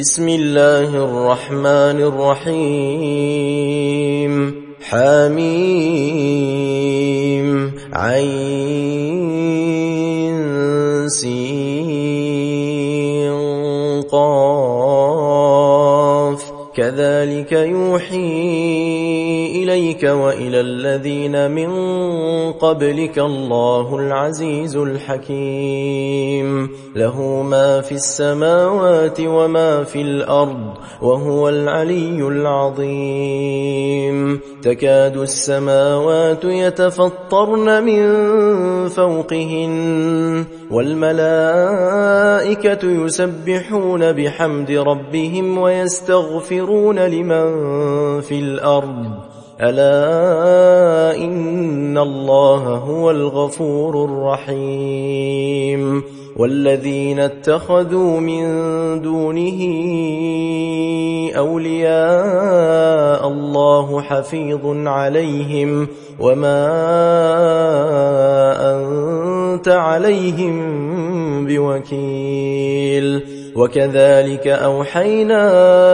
بسم الله الرحمن الرحيم حميم عين سين قاف كذلك يوحي إليك وإلى الذين من قبلك الله العزيز الحكيم له ما في السماوات وما في الأرض وهو العلي العظيم تكاد السماوات يتفطرن من فوقهن والملائكة يسبحون بحمد ربهم ويستغفرون لمن في الأرض ألا إن الله هو الغفور الرحيم والذين اتخذوا من دونه أولياء الله حفيظ عليهم وما أنت عليهم بوكيل وكذلك أوحينا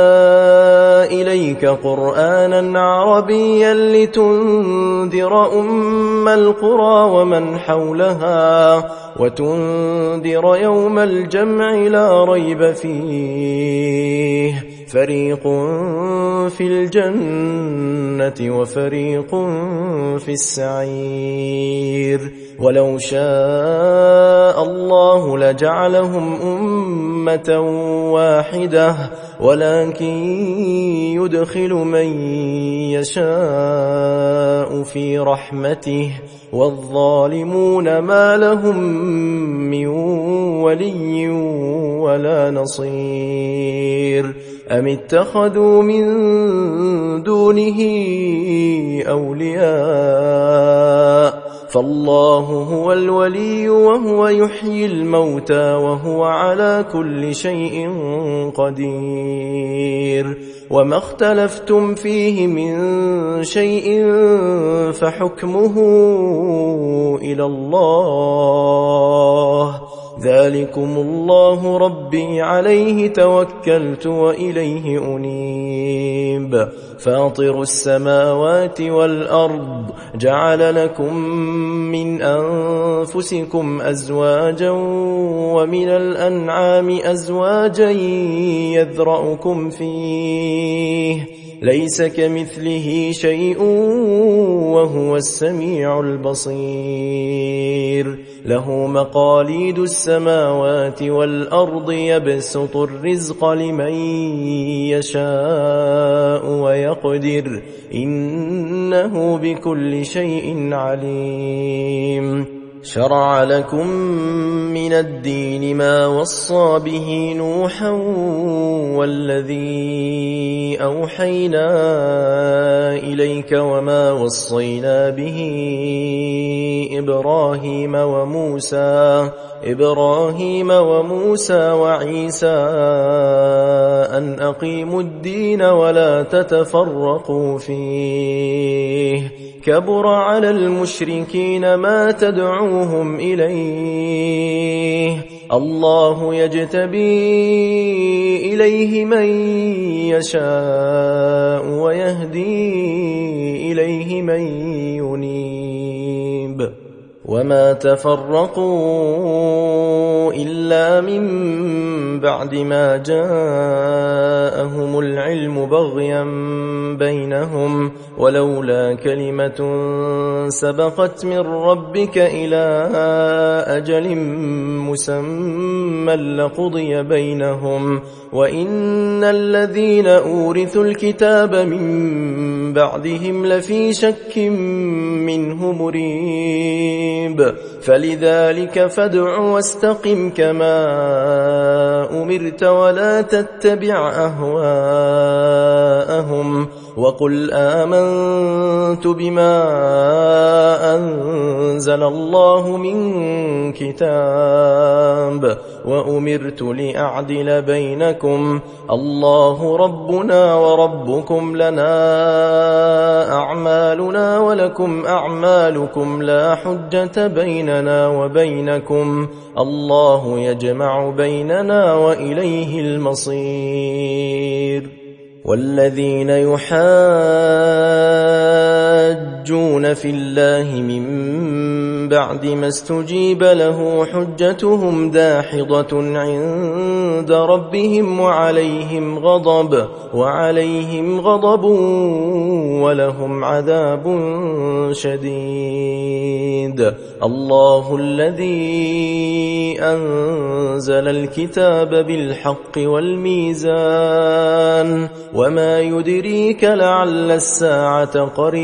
إليك قرآنا عربيا لتنذر أم القرى ومن حولها وتنذر يوم الجمع لا ريب فيه فريق في الجنة وفريق في السعير ولو شاء الله لجعلهم أمة واحدة ولكن يدخل من يشاء في رحمته والظالمون ما لهم من ولي ولا نصير أم اتخذوا من دونه أولياء فالله هو الولي وهو يحيي الموتى وهو على كل شيء قدير وما اختلفتم فيه من شيء فحكمه إلى الله ذلكم الله ربي عليه توكلت وإليه أنيب فاطر السماوات والأرض جعل لكم من أنفسكم أزواجا ومن الأنعام أزواجا يذرأكم فيه ليس كمثله شيء وهو السميع البصير له مقاليد السماوات والأرض يبسط الرزق لمن يشاء ويقدر إنه بكل شيء عليم شرع لكم من الدين ما وصى به نوحا والذي أوحينا إليك وما وصينا به إبراهيم وموسى وعيسى أن أقيموا الدين ولا تتفرقوا فيه كبر على المشركين ما تدعوهم إليه الله يجتبي إليه من يشاء ويهدي إليه من ينيب وما تفرقوا إلا من بعد ما جاءهم العلم بغيا بينهم ولولا كلمة سبقت من ربك إلى أجل مسمى لقضي بينهم وإن الذين أورثوا الكتاب من بعدهم لفي شك منه مريب فلذلك فادع واستقم كما أمرت ولا تتبع أهواءهم وقل آمنت بما أنزل الله من كتاب وأمرت لأعدل بينكم الله ربنا وربكم لنا أعمالنا ولكم أعمالكم لا حجة بيننا وبينكم الله يجمع بيننا وإليه المصير والذين يحاجون في الله من بعد ما استجيب له حجتهم داحضة عند ربهم وعليهم غضب ولهم عذاب شديد الله الذي أنزل الكتاب بالحق والميزان وما يدريك لعل الساعة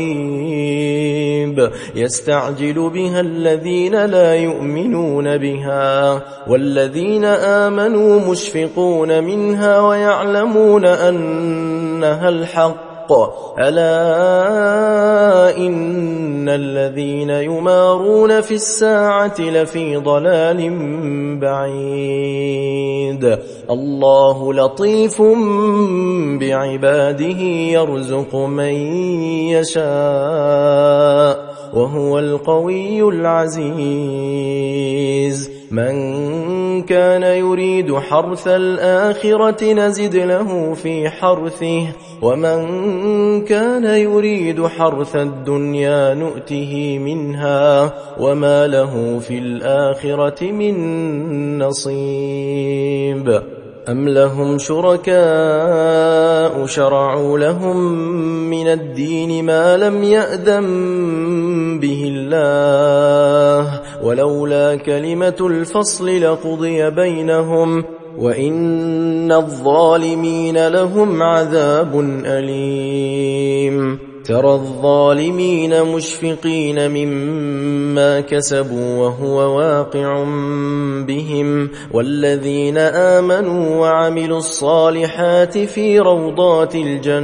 قريب يستعجل بها الذين لا يؤمنون بها والذين آمنوا مشفقون منها ويعلمون أنها الحق ألا إن الذين يمارون في الساعة لفي ضلال بعيد الله لطيف بعباده يرزق من يشاء وهو القوي العزيز من كان يريد حرث الآخرة نزد له في حرثه ومن كان يريد حرث الدنيا نؤته منها وما له في الآخرة من نصيب أم لهم شركاء شرعوا لهم من الدين ما لم يأذن به الله ولولا كلمة الفصل لقضي بينهم وإن الظالمين لهم عذاب أليم ترى الظالمين مشفقين مما كسبوا وهو واقع بهم والذين آمنوا وعملوا الصالحات في روضات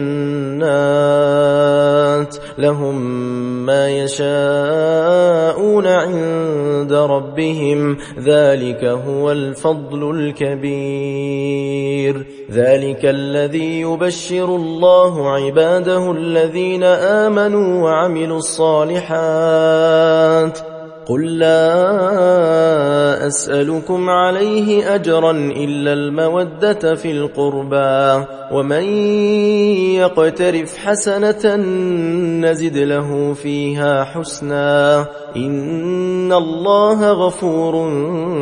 الجنات لهم ما يشاءون عند ربهم ذلك هو الفضل الكبير ذلك الذي يبشر الله عباده الذين آمنوا وعملوا الصالحات قل لا أسألكم عليه أجرا إلا المودة في القربى ومن يقترف حسنة نزد له فيها حسنا إن الله غفور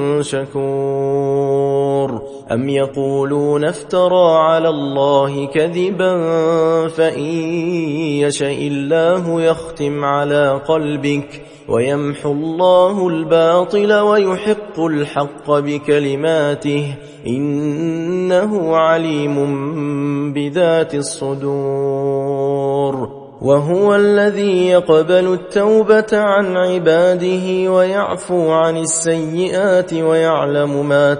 شكور أم يقولون افترى على الله كذبا فإن يشاء الله يختم على قلبك ويمحو الله الباطل ويحق الحق بكلماته إنه عليم بذات الصدور وهو الذي يقبل التوبة عن عباده ويعفو عن السيئات ويعلم ما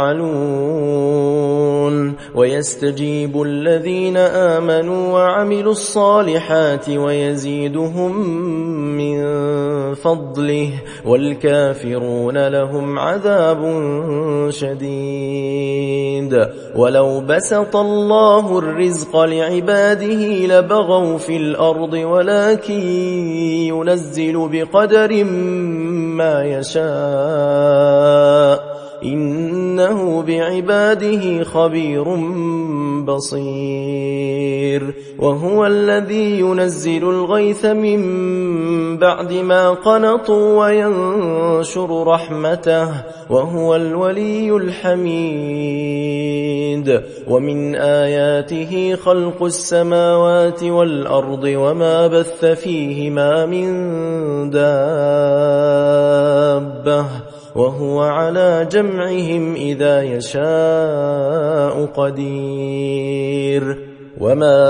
تفعلون ويستجيب الذين آمنوا وعملوا الصالحات ويزيدهم من فضله والكافرون لهم عذاب شديد ولو بسط الله الرزق لعباده لبغوا في الأرض ولكن ينزل بقدر ما يشاء إنه بعباده خبير بصير وهو الذي ينزل الغيث من بعد ما قنطوا وينشر رحمته وهو الولي الحميد ومن آياته خلق السماوات والأرض وما بث فيهما من دابة وهو على جمعهم إذا يشاء قدير وما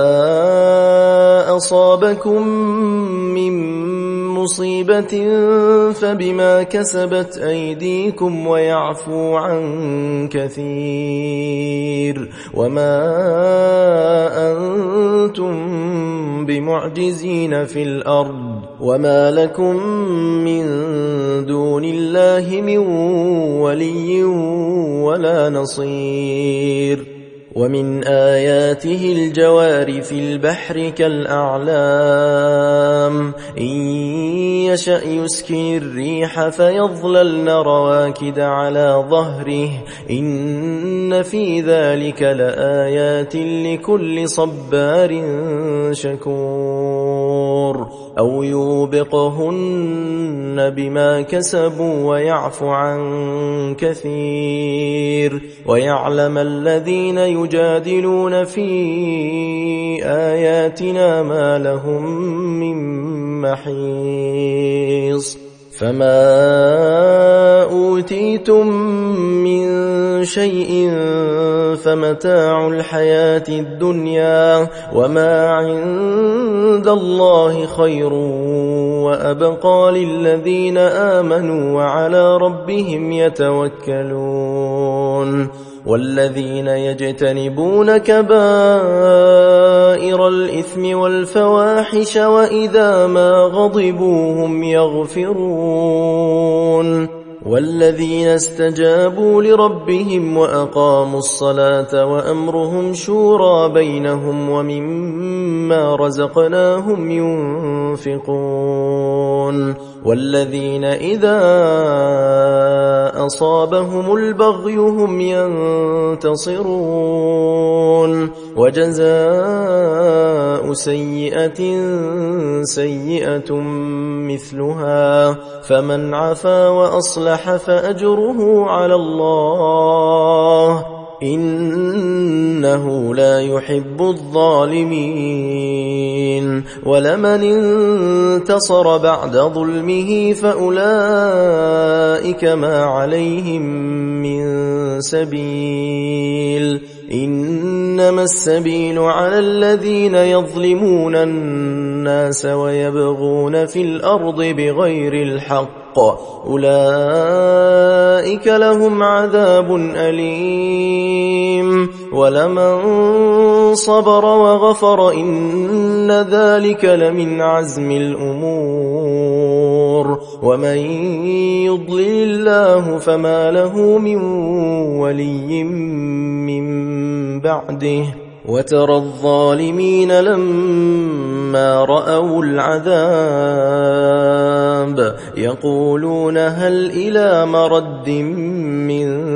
أصابكم من مصيبة فبما كسبت أيديكم ويعفو عن كثير وما أنتم بمعجزين في الأرض وما لكم من دون الله من ولي ولا نصير ومن آياته الجوار في البحر كالأعلام إن يشأ يسكن الريح فيظللن رواكد على ظهره إن في ذلك لآيات لكل صبار شكور أو يوبقهن بما كسبوا ويعفو عن كثير ويعلم الذين يجادلون في آياتنا ما لهم من محيص فما أوتيتم من شيء فمتاع الحياة الدنيا وما عند الله خير وأبقى للذين آمنوا وعلى ربهم يتوكلون والذين يجتنبون كبائر الإثم والفواحش وإذا ما غضبوا هم يغفرون والذين استجابوا لربهم وأقاموا الصلاة وأمرهم شورى بينهم ومما رزقناهم ينفقون والذين إذا أصابهم البغي هم ينتصرون وجزاء سيئة سيئة مثلها فمن عفا وأصلح فأجره على الله إنه لا يحب الظالمين ولمن انتصر بعد ظلمه فأولئك ما عليهم من سبيل إنما السبيل على الذين يظلمون الناس ويبغون في الأرض بغير الحق أولئك لهم عذاب أليم ولمن صبر وغفر إن ذلك لمن عزم الأمور ومن يضلل الله فما له من ولي من بعده وترى الظالمين لما رأوا العذاب يقولون هل إلى مرد من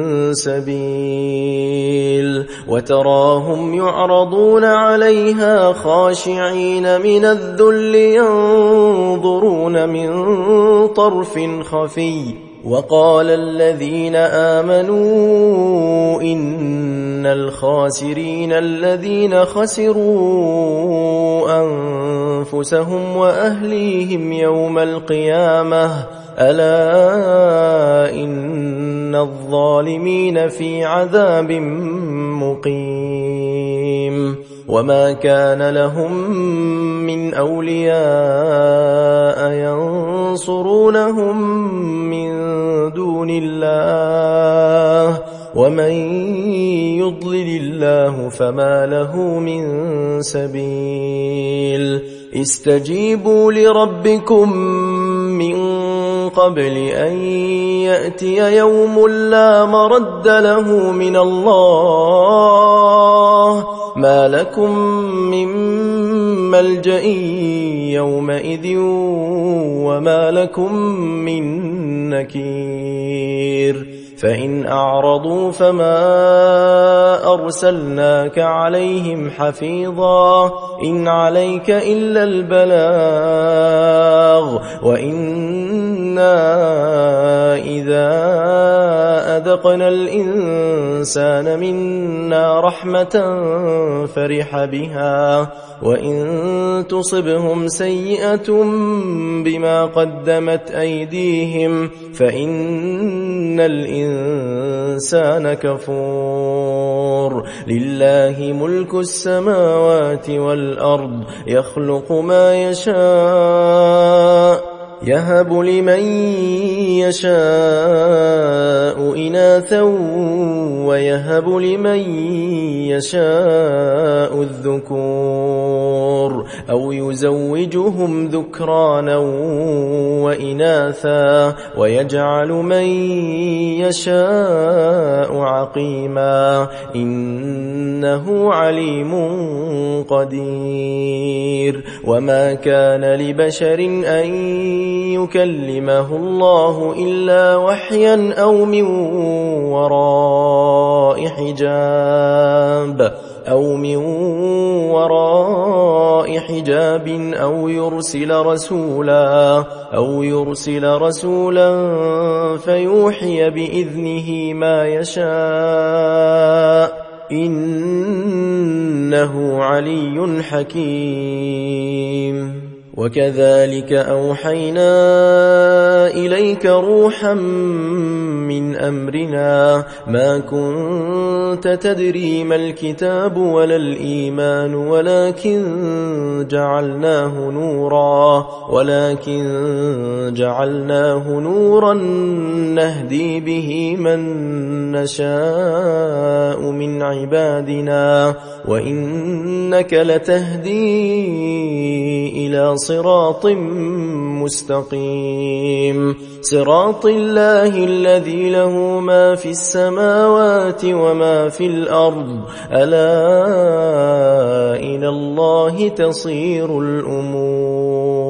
سبيل وتراهم يعرضون عليها خاشعين من الذل ينظرون من طرف خفي وقال الذين آمنوا إن الخاسرين الذين خسروا أنفسهم وأهليهم يوم القيامة ألا إن الظالمين في عذاب مقيم وما كان لهم من أولياء ينصرونهم من دون الله ومن يضلل الله فما له من سبيل استجيبوا لربكم من قبل أن يأتي يوم لا مرد له من الله ما لكم من ملجأ يومئذ وما لكم من نكير فإن أعرضوا فما أرسلناك عليهم حفيظا إن عليك إلا البلاغ وإنا إذا أذقنا الإنسان منا رحمة فرح بها وإن تصبهم سيئة بما قدمت أيديهم فإن الإنسان كفور لله ملك السماوات والأرض يخلق ما يهب لمن يشاء إناثا ويهب لمن يشاء الذكور أو يزوجهم ذكرانا وإناثا ويجعل من يشاء عقيما إنه عليم قدير. وما كان لبشر أن يكلمه الله إلا وحيا أو من وراء حجاب أو يرسل رسولا فيوحي بإذنه ما يشاء إنه علي حكيم. وكذلك أوحينا إليك روحا من أمرنا ما كنت تدري ما الكتاب ولا الإيمان ولكن جعلناه نورا نهدي به من نشاء من عبادنا وإنك لتهدي إلى صراط مستقيم صراط الله الذي له ما في السماوات وما في الأرض ألا إلى الله تصير الأمور.